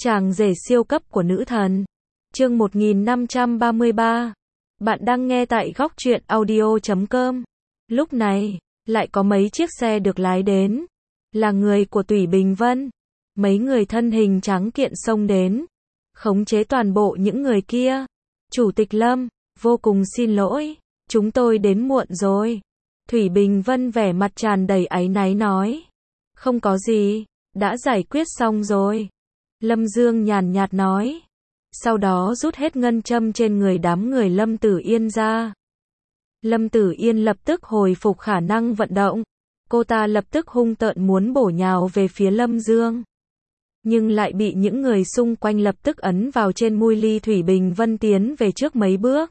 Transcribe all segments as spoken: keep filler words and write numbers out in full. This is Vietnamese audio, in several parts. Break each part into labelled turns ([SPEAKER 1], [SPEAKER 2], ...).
[SPEAKER 1] Chàng rể siêu cấp của nữ thần. Chương một nghìn năm trăm ba mươi ba. Bạn đang nghe tại góc truyện audio chấm com. Lúc này, lại có mấy chiếc xe được lái đến. Là người của Thủy Bình Vân. Mấy người thân hình trắng kiện xông đến. Khống chế toàn bộ những người kia. Chủ tịch Lâm, vô cùng xin lỗi. Chúng tôi đến muộn rồi. Thủy Bình Vân vẻ mặt tràn đầy áy náy nói. Không có gì, đã giải quyết xong rồi. Lâm Dương nhàn nhạt nói. Sau đó rút hết ngân châm trên người đám người Lâm Tử Yên ra. Lâm Tử Yên lập tức hồi phục khả năng vận động. Cô ta lập tức hung tợn muốn bổ nhào về phía Lâm Dương. Nhưng lại bị những người xung quanh lập tức ấn vào trên mui ly. Thủy Bình Vân tiến về trước mấy bước.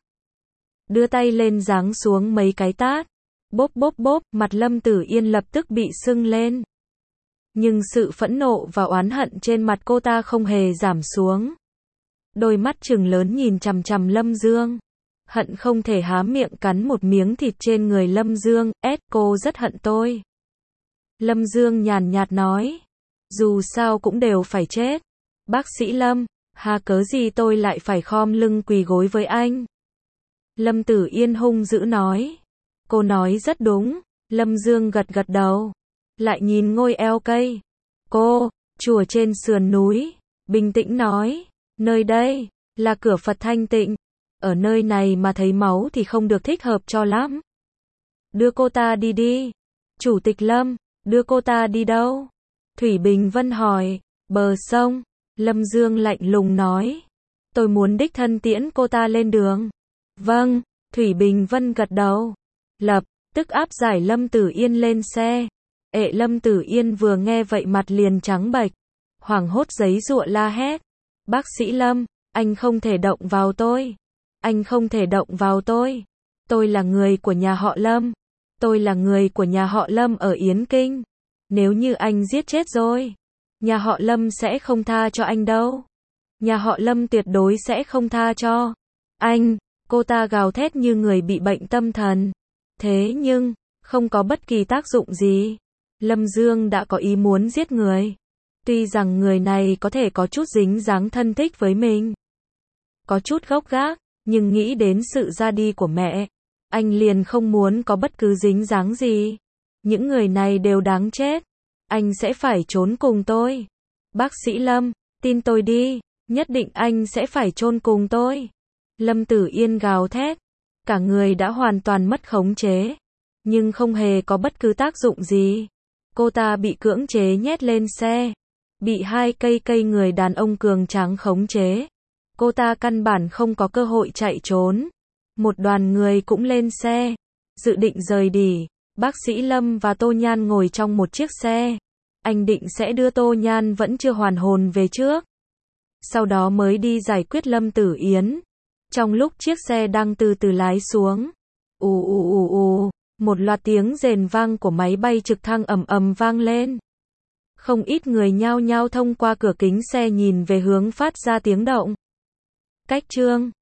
[SPEAKER 1] Đưa tay lên giáng xuống mấy cái tát. Bốp bốp bốp, mặt Lâm Tử Yên lập tức bị sưng lên. Nhưng sự phẫn nộ và oán hận trên mặt cô ta không hề giảm xuống. Đôi mắt trừng lớn nhìn chằm chằm Lâm Dương. Hận không thể há miệng cắn một miếng thịt trên người Lâm Dương. Ét, cô rất hận tôi. Lâm Dương nhàn nhạt nói. Dù sao cũng đều phải chết. Bác sĩ Lâm, hà cớ gì tôi lại phải khom lưng quỳ gối với anh? Lâm Tử Yên hung dữ nói. Cô nói rất đúng. Lâm Dương gật gật đầu. Lại nhìn ngôi eo cây. Cô, chùa trên sườn núi. Bình tĩnh nói. Nơi đây, là cửa Phật thanh tịnh. Ở nơi này mà thấy máu thì không được thích hợp cho lắm. Đưa cô ta đi đi. Chủ tịch Lâm, đưa cô ta đi đâu? Thủy Bình Vân hỏi. Bờ sông. Lâm Dương lạnh lùng nói. Tôi muốn đích thân tiễn cô ta lên đường. Vâng, Thủy Bình Vân gật đầu. Lập tức áp giải Lâm Tử Yên lên xe. Ệ Lâm Tử Yên vừa nghe vậy mặt liền trắng bệch. Hoảng hốt giấy giụa la hét. Bác sĩ Lâm, anh không thể động vào tôi. Anh không thể động vào tôi. Tôi là người của nhà họ Lâm. Tôi là người của nhà họ Lâm ở Yến Kinh. Nếu như anh giết chết rồi, nhà họ Lâm sẽ không tha cho anh đâu. Nhà họ Lâm tuyệt đối sẽ không tha cho anh. Cô ta gào thét như người bị bệnh tâm thần. Thế nhưng, không có bất kỳ tác dụng gì. Lâm Dương đã có ý muốn giết người. Tuy rằng người này có thể có chút dính dáng thân thích với mình. Có chút gốc gác, nhưng nghĩ đến sự ra đi của mẹ. Anh liền không muốn có bất cứ dính dáng gì. Những người này đều đáng chết. Anh sẽ phải trốn cùng tôi. Bác sĩ Lâm, tin tôi đi. Nhất định anh sẽ phải chôn cùng tôi. Lâm Tử Yên gào thét. Cả người đã hoàn toàn mất khống chế. Nhưng không hề có bất cứ tác dụng gì. Cô ta bị cưỡng chế nhét lên xe. Bị hai cây cây người đàn ông cường tráng khống chế. Cô ta căn bản không có cơ hội chạy trốn. Một đoàn người cũng lên xe. Dự định rời đi. Bác sĩ Lâm và Tô Nhan ngồi trong một chiếc xe. Anh định sẽ đưa Tô Nhan vẫn chưa hoàn hồn về trước. Sau đó mới đi giải quyết Lâm Tử Yến. Trong lúc chiếc xe đang từ từ lái xuống. Ù ù ù ù. Một loạt tiếng rền vang của máy bay trực thăng ầm ầm vang lên. Không ít người nhao nhao thông qua cửa kính xe nhìn về hướng phát ra tiếng động. Cách chương